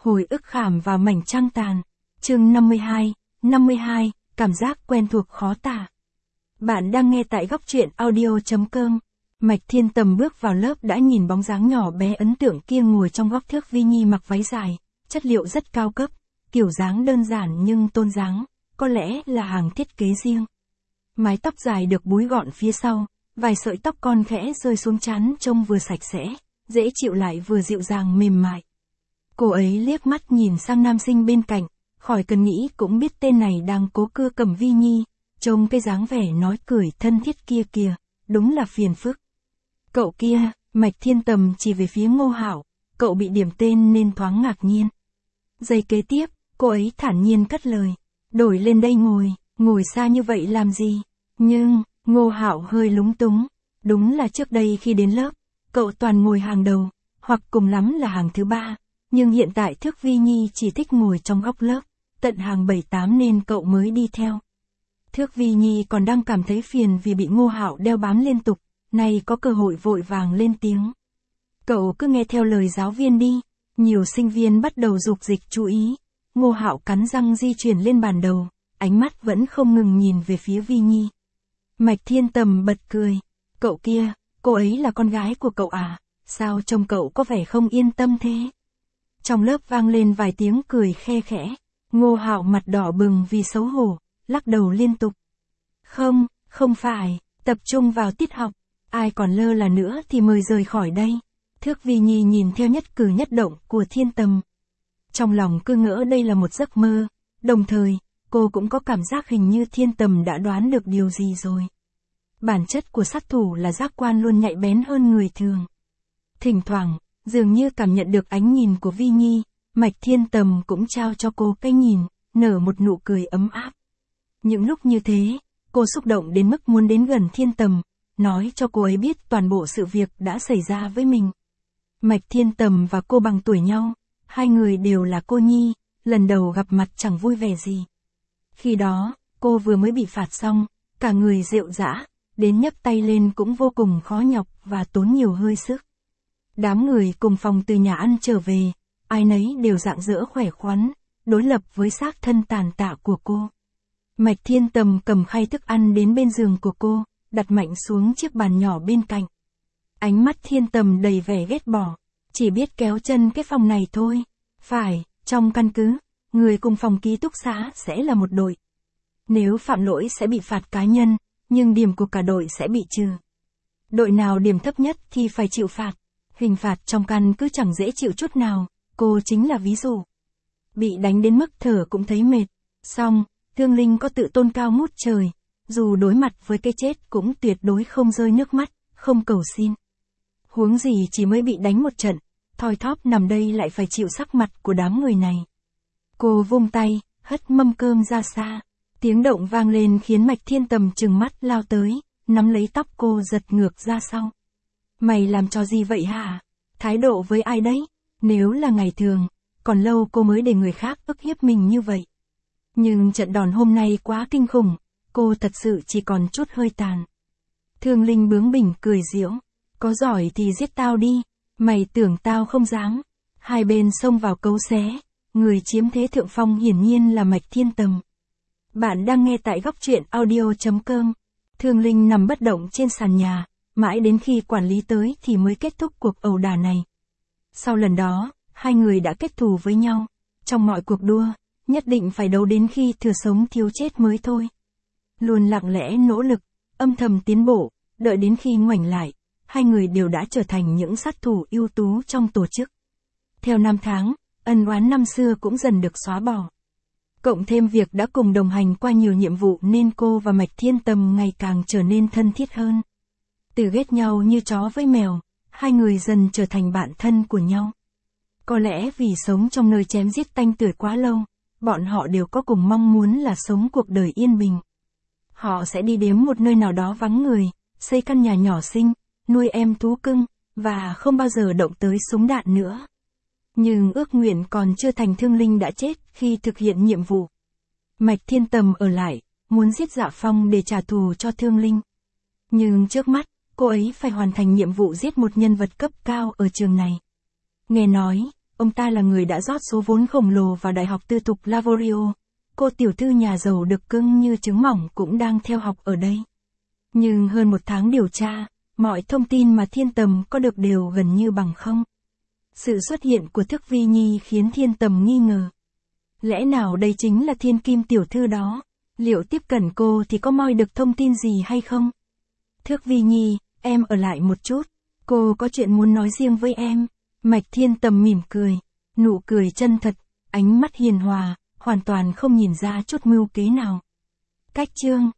Hồi ức khảm vào mảnh trăng tàn. Chương 52, cảm giác quen thuộc khó tả. Bạn đang nghe tại góc truyện audio.com. Mạch Thiên Tầm bước vào lớp đã nhìn bóng dáng nhỏ bé ấn tượng kia ngồi trong góc thước Vi Nhi mặc váy dài, chất liệu rất cao cấp, kiểu dáng đơn giản nhưng tôn dáng, có lẽ là hàng thiết kế riêng. Mái tóc dài được búi gọn phía sau, vài sợi tóc con khẽ rơi xuống trán trông vừa sạch sẽ, dễ chịu lại vừa dịu dàng mềm mại. Cô ấy liếc mắt nhìn sang nam sinh bên cạnh, khỏi cần nghĩ cũng biết tên này đang cố cưa cầm Vi Nhi, trông cái dáng vẻ nói cười thân thiết kia kìa, đúng là phiền phức. Cậu kia, Mạch Thiên Tầm chỉ về phía Ngô Hạo, cậu bị điểm tên nên thoáng ngạc nhiên. Giây kế tiếp, cô ấy thản nhiên cất lời, đổi lên đây ngồi xa như vậy làm gì? Nhưng, Ngô Hạo hơi lúng túng, đúng là trước đây khi đến lớp, cậu toàn ngồi hàng đầu, hoặc cùng lắm là hàng thứ ba, nhưng hiện tại thước Vi Nhi chỉ thích ngồi trong góc lớp, tận hàng 7-8 nên cậu mới đi theo. Thước Vi Nhi còn đang cảm thấy phiền vì bị Ngô Hạo đeo bám liên tục, nay có cơ hội vội vàng lên tiếng. Cậu cứ nghe theo lời giáo viên đi, nhiều sinh viên bắt đầu dục dịch chú ý. Ngô Hạo cắn răng di chuyển lên bàn đầu, ánh mắt vẫn không ngừng nhìn về phía Vi Nhi. Mạch Thiên Tầm bật cười, cậu kia, cô ấy là con gái của cậu à, sao trông cậu có vẻ không yên tâm thế? Trong lớp vang lên vài tiếng cười khe khẽ, Ngô Hạo mặt đỏ bừng vì xấu hổ, lắc đầu liên tục. Không phải, tập trung vào tiết học, ai còn lơ là nữa thì mời rời khỏi đây. Thước Vi Nhi nhìn theo nhất cử nhất động của Thiên Tầm. Trong lòng cứ ngỡ đây là một giấc mơ, đồng thời, cô cũng có cảm giác hình như Thiên Tầm đã đoán được điều gì rồi. Bản chất của sát thủ là giác quan luôn nhạy bén hơn người thường. Thỉnh thoảng, dường như cảm nhận được ánh nhìn của Vi Nhi, Mạch Thiên Tầm cũng trao cho cô cái nhìn, nở một nụ cười ấm áp. Những lúc như thế, cô xúc động đến mức muốn đến gần Thiên Tầm, nói cho cô ấy biết toàn bộ sự việc đã xảy ra với mình. Mạch Thiên Tầm và cô bằng tuổi nhau, hai người đều là cô nhi, lần đầu gặp mặt chẳng vui vẻ gì. Khi đó, cô vừa mới bị phạt xong, cả người rệu rã, đến nhấc tay lên cũng vô cùng khó nhọc và tốn nhiều hơi sức. Đám người cùng phòng từ nhà ăn trở về, ai nấy đều rạng rỡ khỏe khoắn, đối lập với xác thân tàn tạ của cô. Mạch Thiên Tầm cầm khay thức ăn đến bên giường của cô, đặt mạnh xuống chiếc bàn nhỏ bên cạnh. Ánh mắt Thiên Tầm đầy vẻ ghét bỏ, chỉ biết kéo chân cái phòng này thôi. Phải, trong căn cứ, người cùng phòng ký túc xá sẽ là một đội. Nếu phạm lỗi sẽ bị phạt cá nhân, nhưng điểm của cả đội sẽ bị trừ. Đội nào điểm thấp nhất thì phải chịu phạt. Hình phạt trong căn cứ chẳng dễ chịu chút nào, cô chính là ví dụ. Bị đánh đến mức thở cũng thấy mệt. Xong, Thương Linh có tự tôn cao ngút trời, dù đối mặt với cái chết cũng tuyệt đối không rơi nước mắt, không cầu xin. Huống gì chỉ mới bị đánh một trận, thoi thóp nằm đây lại phải chịu sắc mặt của đám người này. Cô vung tay, hất mâm cơm ra xa. Tiếng động vang lên khiến Mạch Thiên Tầm trừng mắt lao tới, nắm lấy tóc cô giật ngược ra sau. Mày làm trò gì vậy hả? Thái độ với ai đấy? Nếu là ngày thường, còn lâu cô mới để người khác ức hiếp mình như vậy. Nhưng trận đòn hôm nay quá kinh khủng, cô thật sự chỉ còn chút hơi tàn. Thương Linh bướng bỉnh cười giễu, có giỏi thì giết tao đi, mày tưởng tao không dám. Hai bên xông vào cấu xé, người chiếm thế thượng phong hiển nhiên là Mạch Thiên Tầm. Bạn đang nghe tại góc truyện audio.com. Thương Linh nằm bất động trên sàn nhà, mãi đến khi quản lý tới thì mới kết thúc cuộc ẩu đả này. Sau lần đó, hai người đã kết thù với nhau. Trong mọi cuộc đua, nhất định phải đấu đến khi thừa sống thiếu chết mới thôi. Luôn lặng lẽ nỗ lực, âm thầm tiến bộ, đợi đến khi ngoảnh lại, hai người đều đã trở thành những sát thủ ưu tú trong tổ chức. Theo năm tháng, ân oán năm xưa cũng dần được xóa bỏ. Cộng thêm việc đã cùng đồng hành qua nhiều nhiệm vụ nên cô và Mạch Thiên Tầm ngày càng trở nên thân thiết hơn. Từ ghét nhau như chó với mèo, hai người dần trở thành bạn thân của nhau. Có lẽ vì sống trong nơi chém giết tanh tưởi quá lâu, bọn họ đều có cùng mong muốn là sống cuộc đời yên bình. Họ sẽ đi đến một nơi nào đó vắng người, xây căn nhà nhỏ xinh, nuôi em thú cưng, và không bao giờ động tới súng đạn nữa. Nhưng ước nguyện còn chưa thành. Thương Linh đã chết khi thực hiện nhiệm vụ. Mạch Thiên Tầm ở lại, muốn giết Dạ Phong để trả thù cho Thương Linh. Nhưng trước mắt, cô ấy phải hoàn thành nhiệm vụ giết một nhân vật cấp cao ở trường này. Nghe nói, ông ta là người đã rót số vốn khổng lồ vào Đại học tư thục Lavorio. Cô tiểu thư nhà giàu được cưng như trứng mỏng cũng đang theo học ở đây. Nhưng hơn một tháng điều tra, mọi thông tin mà Thiên Tầm có được đều gần như bằng không. Sự xuất hiện của Thức Vi Nhi khiến Thiên Tầm nghi ngờ. Lẽ nào đây chính là Thiên Kim tiểu thư đó? Liệu tiếp cận cô thì có moi được thông tin gì hay không? Thước Vi Nhi, em ở lại một chút. Cô có chuyện muốn nói riêng với em. Mạch Thiên Tầm mỉm cười. Nụ cười chân thật, ánh mắt hiền hòa, hoàn toàn không nhìn ra chút mưu kế nào. Cách chương